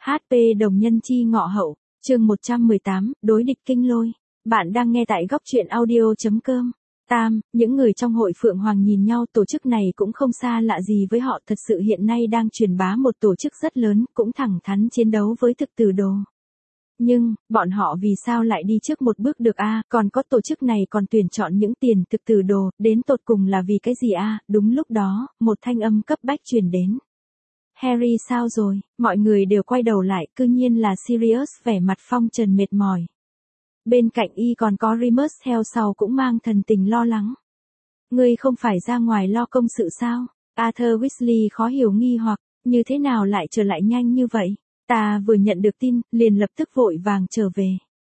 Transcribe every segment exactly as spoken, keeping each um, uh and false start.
hát pê đồng nhân chi ngọ hậu, chương một trăm mười tám, đối địch kinh lôi. Bạn đang nghe tại góc truyện audio chấm com. Tam, những người trong hội Phượng Hoàng nhìn nhau, tổ chức này cũng không xa lạ gì với họ, thật sự hiện nay đang truyền bá một tổ chức rất lớn, cũng thẳng thắn chiến đấu với thực tử đồ. Nhưng, bọn họ vì sao lại đi trước một bước được a? Còn có tổ chức này còn tuyển chọn những tiền thực tử đồ, đến tột cùng là vì cái gì a? Đúng lúc đó, một thanh âm cấp bách truyền đến. Harry sao rồi? Mọi người đều quay đầu lại, cư nhiên là Sirius, vẻ mặt phong trần mệt mỏi. Bên cạnh y còn có Remus theo sau cũng mang thần tình lo lắng. Ngươi không phải ra ngoài lo công sự sao? Arthur Weasley khó hiểu nghi hoặc, như thế nào lại trở lại nhanh như vậy? Ta vừa nhận được tin, liền lập tức vội vàng trở về.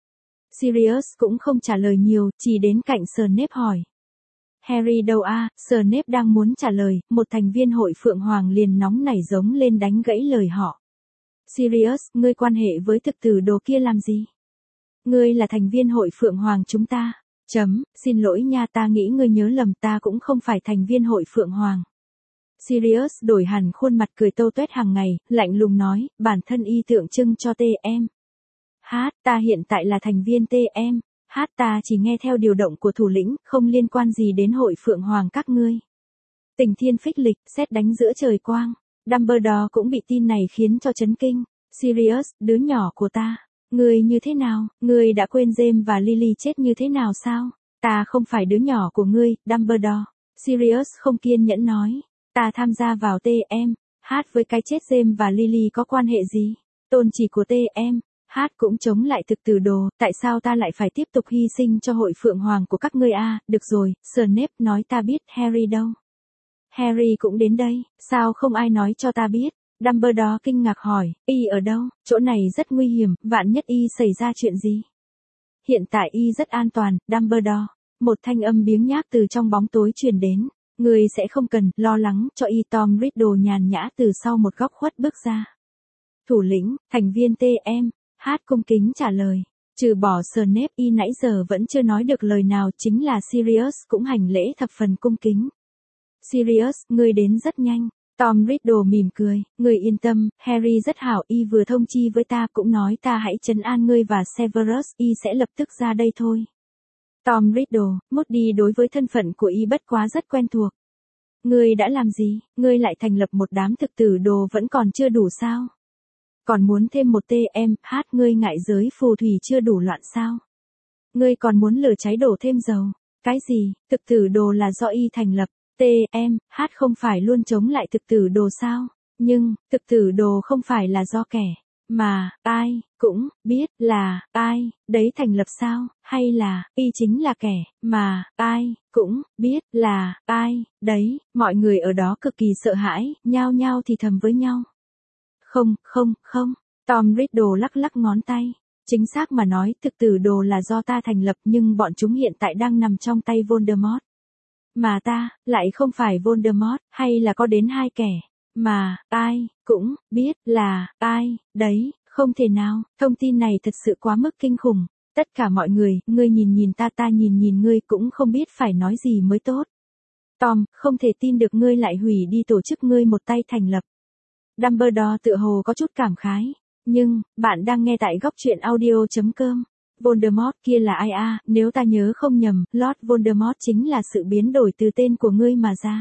Sirius cũng không trả lời nhiều, chỉ đến cạnh Snape hỏi. Harry đâu a? Snape đang muốn trả lời, một thành viên hội Phượng Hoàng liền nóng nảy giống lên đánh gãy lời họ. Sirius, ngươi quan hệ với thực tử đồ kia làm gì? Ngươi là thành viên hội Phượng Hoàng chúng ta. Chấm, xin lỗi nha, ta nghĩ ngươi nhớ lầm, ta cũng không phải thành viên hội Phượng Hoàng. Sirius đổi hẳn khuôn mặt cười tâu tuét hàng ngày, lạnh lùng nói, bản thân y tượng trưng cho tê em. Hát, ta hiện tại là thành viên tê em. Hát, ta chỉ nghe theo điều động của thủ lĩnh, không liên quan gì đến hội Phượng Hoàng các ngươi. Tình thiên phích lịch, sét đánh giữa trời quang. Dumbledore cũng bị tin này khiến cho chấn kinh. Sirius, đứa nhỏ của ta. Ngươi như thế nào? Ngươi đã quên James và Lily chết như thế nào sao? Ta không phải đứa nhỏ của ngươi, Dumbledore. Sirius không kiên nhẫn nói. Ta tham gia vào tê em. Hát, với cái chết James và Lily có quan hệ gì? Tôn chỉ của tê em. Hát cũng chống lại thực tử đồ, tại sao ta lại phải tiếp tục hy sinh cho hội Phượng Hoàng của các ngươi a? Được rồi, Snape nói ta biết. Harry đâu? Harry cũng đến đây, sao không ai nói cho ta biết? Dumbledore kinh ngạc hỏi, y ở đâu? Chỗ này rất nguy hiểm, vạn nhất y xảy ra chuyện gì? Hiện tại y rất an toàn, Dumbledore. Một thanh âm biếng nhác từ trong bóng tối truyền đến. Người sẽ không cần lo lắng cho y. Tom Riddle nhàn nhã từ sau một góc khuất bước ra. Thủ lĩnh, thành viên tê em. Hát cung kính trả lời. Trừ bỏ Snape, y nãy giờ vẫn chưa nói được lời nào, chính là Sirius cũng hành lễ thập phần cung kính. Sirius, ngươi đến rất nhanh. Tom Riddle mỉm cười, ngươi yên tâm, Harry rất hảo, y vừa thông chi với ta cũng nói ta hãy trấn an ngươi và Severus, y sẽ lập tức ra đây thôi. Tom Riddle, Moody đối với thân phận của y bất quá rất quen thuộc. Ngươi đã làm gì? Ngươi lại thành lập một đám thực tử đồ vẫn còn chưa đủ sao? Còn muốn thêm một tê em, Hát, ngươi ngại giới phù thủy chưa đủ loạn sao? Ngươi còn muốn lửa cháy đổ thêm dầu? Cái gì? Thực tử đồ là do y thành lập. tê em, Hát không phải luôn chống lại thực tử đồ sao? Nhưng, thực tử đồ không phải là do kẻ, mà, ai, cũng, biết, là, ai, đấy thành lập sao? Hay là, y chính là kẻ, mà, ai, cũng, biết, là, ai, đấy? Mọi người ở đó cực kỳ sợ hãi, nhao nhao thì thầm với nhau. Không, không, không. Tom Riddle lắc lắc ngón tay. Chính xác mà nói, thực tử đồ là do ta thành lập, nhưng bọn chúng hiện tại đang nằm trong tay Voldemort. Mà ta, lại không phải Voldemort, hay là có đến hai kẻ, mà, ai, cũng, biết, là, ai, đấy, không thể nào, thông tin này thật sự quá mức kinh khủng. Tất cả mọi người, ngươi nhìn nhìn ta, ta nhìn nhìn ngươi, cũng không biết phải nói gì mới tốt. Tom, không thể tin được ngươi lại hủy đi tổ chức ngươi một tay thành lập. Dumbledore tựa hồ có chút cảm khái. Nhưng, bạn đang nghe tại góc truyện audio chấm com. Voldemort kia là ai a? Nếu ta nhớ không nhầm, Lord Voldemort chính là sự biến đổi từ tên của ngươi mà ra.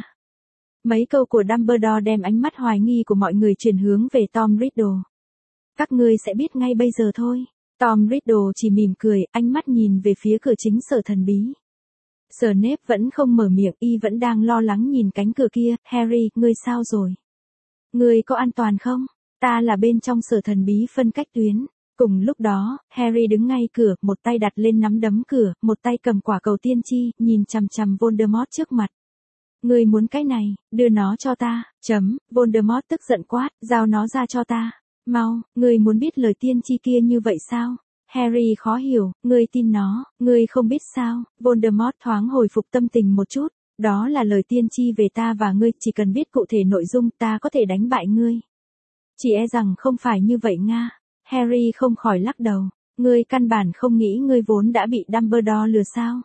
Mấy câu của Dumbledore đem ánh mắt hoài nghi của mọi người chuyển hướng về Tom Riddle. Các ngươi sẽ biết ngay bây giờ thôi. Tom Riddle chỉ mỉm cười, ánh mắt nhìn về phía cửa chính sở thần bí. Snape vẫn không mở miệng, y vẫn đang lo lắng nhìn cánh cửa kia. Harry, ngươi sao rồi? Ngươi có an toàn không? Ta là bên trong sở thần bí phân cách tuyến. Cùng lúc đó, Harry đứng ngay cửa, một tay đặt lên nắm đấm cửa, một tay cầm quả cầu tiên tri, nhìn chằm chằm Voldemort trước mặt. Ngươi muốn cái này, đưa nó cho ta. Chấm, Voldemort tức giận quát, giao nó ra cho ta. Mau, ngươi muốn biết lời tiên tri kia như vậy sao? Harry khó hiểu, ngươi tin nó, ngươi không biết sao? Voldemort thoáng hồi phục tâm tình một chút. Đó là lời tiên tri về ta và ngươi, chỉ cần biết cụ thể nội dung ta có thể đánh bại ngươi. Chỉ e rằng không phải như vậy nga. Harry không khỏi lắc đầu. Ngươi căn bản không nghĩ ngươi vốn đã bị Dumbledore lừa sao?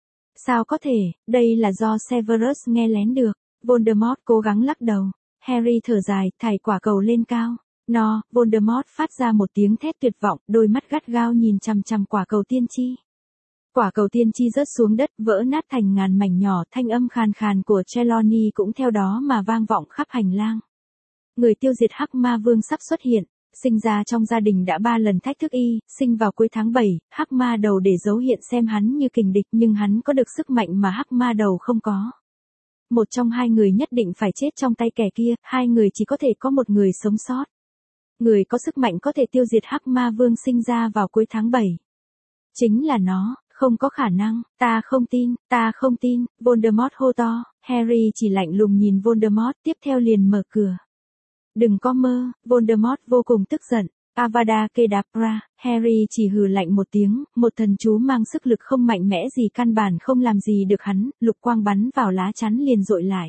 Sao có thể, đây là do Severus nghe lén được. Voldemort cố gắng lắc đầu. Harry thở dài, thảy quả cầu lên cao. No, Voldemort phát ra một tiếng thét tuyệt vọng, đôi mắt gắt gao nhìn chằm chằm quả cầu tiên tri. Quả cầu tiên tri rớt xuống đất, vỡ nát thành ngàn mảnh nhỏ, thanh âm khàn khàn của Trelawney cũng theo đó mà vang vọng khắp hành lang. Người tiêu diệt Hắc Ma Vương sắp xuất hiện, sinh ra trong gia đình đã ba lần thách thức y, sinh vào cuối tháng bảy, Hắc Ma Đầu để dấu hiện xem hắn như kình địch nhưng hắn có được sức mạnh mà Hắc Ma Đầu không có. Một trong hai người nhất định phải chết trong tay kẻ kia, hai người chỉ có thể có một người sống sót. Người có sức mạnh có thể tiêu diệt Hắc Ma Vương sinh ra vào cuối tháng bảy. Chính là nó, không có khả năng, ta không tin, ta không tin, Voldemort hô to, Harry chỉ lạnh lùng nhìn Voldemort, tiếp theo liền mở cửa. Đừng có mơ, Voldemort vô cùng tức giận, Avada Kedavra, Harry chỉ hừ lạnh một tiếng, một thần chú mang sức lực không mạnh mẽ gì căn bản không làm gì được hắn, lục quang bắn vào lá chắn liền dội lại.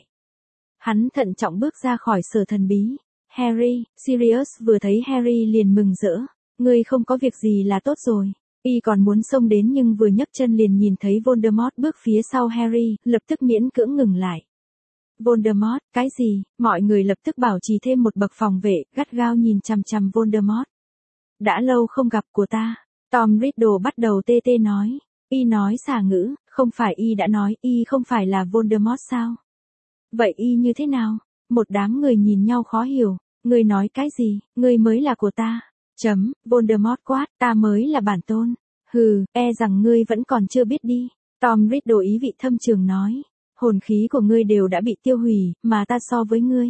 Hắn thận trọng bước ra khỏi sở thần bí. Harry, Sirius vừa thấy Harry liền mừng rỡ, ngươi không có việc gì là tốt rồi. Y còn muốn xông đến nhưng vừa nhấc chân liền nhìn thấy Voldemort bước phía sau Harry, lập tức miễn cưỡng ngừng lại. Voldemort, cái gì? Mọi người lập tức bảo trì thêm một bậc phòng vệ, gắt gao nhìn chằm chằm Voldemort. Đã lâu không gặp của ta. Tom Riddle bắt đầu tê tê nói. Y nói xà ngữ, không phải Y đã nói Y không phải là Voldemort sao? Vậy Y như thế nào? Một đám người nhìn nhau khó hiểu. Ngươi nói cái gì? Ngươi mới là của ta. Chấm, Voldemort quát, ta mới là bản tôn. Hừ, e rằng ngươi vẫn còn chưa biết đi. Tom Riddle ý vị thâm trường nói. Hồn khí của ngươi đều đã bị tiêu hủy, mà ta so với ngươi.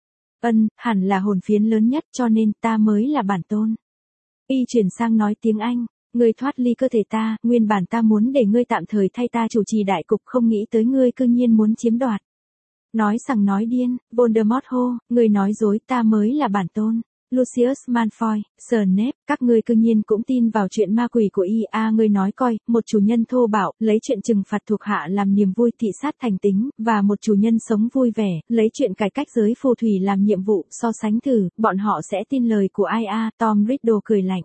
Ân, hẳn là hồn phiến lớn nhất cho nên ta mới là bản tôn. Y chuyển sang nói tiếng Anh. Ngươi thoát ly cơ thể ta, nguyên bản ta muốn để ngươi tạm thời thay ta chủ trì đại cục không nghĩ tới ngươi cư nhiên muốn chiếm đoạt. Nói sằng nói điên, Voldemort hô, ngươi nói dối ta mới là bản tôn. Lucius Malfoy, Snape, các ngươi cư nhiên cũng tin vào chuyện ma quỷ của y a ngươi nói coi, một chủ nhân thô bạo, lấy chuyện trừng phạt thuộc hạ làm niềm vui thị sát thành tính, và một chủ nhân sống vui vẻ, lấy chuyện cải cách giới phù thủy làm nhiệm vụ, so sánh thử, bọn họ sẽ tin lời của ai a Tom Riddle cười lạnh.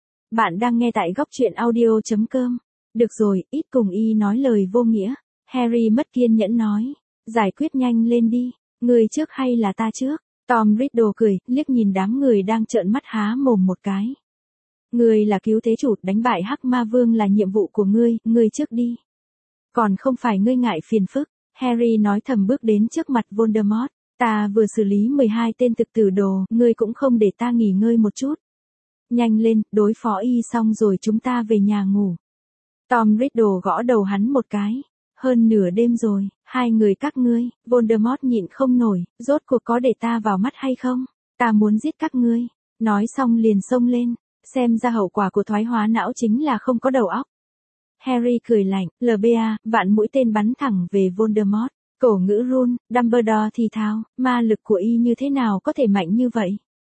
Bạn đang nghe tại góc truyện audio chấm com. Được rồi, ít cùng y nói lời vô nghĩa. Harry mất kiên nhẫn nói. Giải quyết nhanh lên đi, người trước hay là ta trước? Tom Riddle cười, liếc nhìn đám người đang trợn mắt há mồm một cái. Ngươi là cứu thế chủ, đánh bại Hắc Ma Vương là nhiệm vụ của ngươi, ngươi trước đi. Còn không phải ngươi ngại phiền phức, Harry nói thầm bước đến trước mặt Voldemort. Ta vừa xử lý mười hai tên thực tử đồ, ngươi cũng không để ta nghỉ ngơi một chút. Nhanh lên, đối phó y xong rồi chúng ta về nhà ngủ. Tom Riddle gõ đầu hắn một cái. Hơn nửa đêm rồi, hai người các ngươi, Voldemort nhịn không nổi, rốt cuộc có để ta vào mắt hay không? Ta muốn giết các ngươi. Nói xong liền xông lên, xem ra hậu quả của thoái hóa não chính là không có đầu óc. Harry cười lạnh, lờ bê a, vạn mũi tên bắn thẳng về Voldemort. Cổ ngữ run, Dumbledore thì thào, ma lực của y như thế nào có thể mạnh như vậy?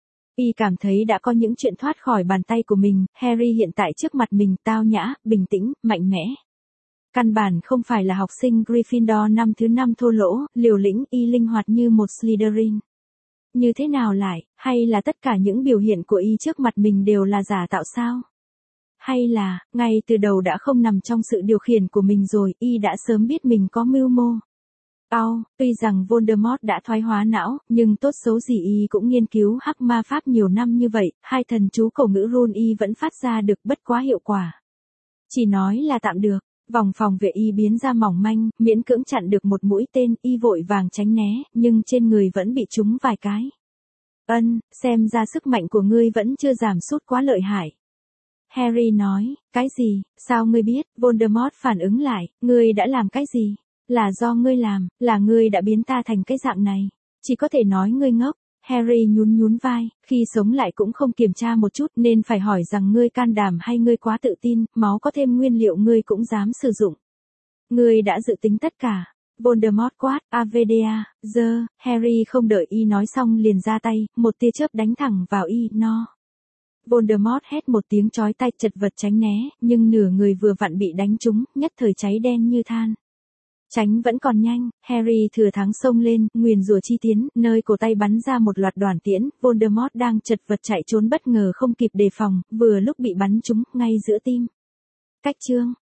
Y cảm thấy đã có những chuyện thoát khỏi bàn tay của mình, Harry hiện tại trước mặt mình tao nhã, bình tĩnh, mạnh mẽ. Căn bản không phải là học sinh Gryffindor năm thứ năm thô lỗ, liều lĩnh y linh hoạt như một Slytherin. Như thế nào lại, hay là tất cả những biểu hiện của y trước mặt mình đều là giả tạo sao? Hay là, ngay từ đầu đã không nằm trong sự điều khiển của mình rồi, y đã sớm biết mình có mưu mô. Ao, tuy rằng Voldemort đã thoái hóa não, nhưng tốt xấu gì y cũng nghiên cứu hắc ma pháp nhiều năm như vậy, hai thần chú cổ ngữ run y vẫn phát ra được bất quá hiệu quả. Chỉ nói là tạm được. Vòng phòng vệ y biến ra mỏng manh, miễn cưỡng chặn được một mũi tên, y vội vàng tránh né, nhưng trên người vẫn bị trúng vài cái. Ân, xem ra sức mạnh của ngươi vẫn chưa giảm sút quá lợi hại. Harry nói, cái gì, sao ngươi biết? Voldemort phản ứng lại, ngươi đã làm cái gì? Là do ngươi làm, là ngươi đã biến ta thành cái dạng này. Chỉ có thể nói ngươi ngốc. Harry nhún nhún vai, khi sống lại cũng không kiểm tra một chút nên phải hỏi rằng ngươi can đảm hay ngươi quá tự tin, máu có thêm nguyên liệu ngươi cũng dám sử dụng. Ngươi đã dự tính tất cả. Voldemort quát, Avada, giờ, Harry không đợi y nói xong liền ra tay, một tia chớp đánh thẳng vào y, no. Voldemort hét một tiếng chói tai chật vật tránh né, nhưng nửa người vừa vặn bị đánh trúng, nhất thời cháy đen như than. Tránh vẫn còn nhanh, Harry thừa thắng xông lên, nguyền rủa chi tiến, nơi cổ tay bắn ra một loạt đoàn tiễn, Voldemort đang chật vật chạy trốn bất ngờ không kịp đề phòng, vừa lúc bị bắn trúng, ngay giữa tim. Cách chương.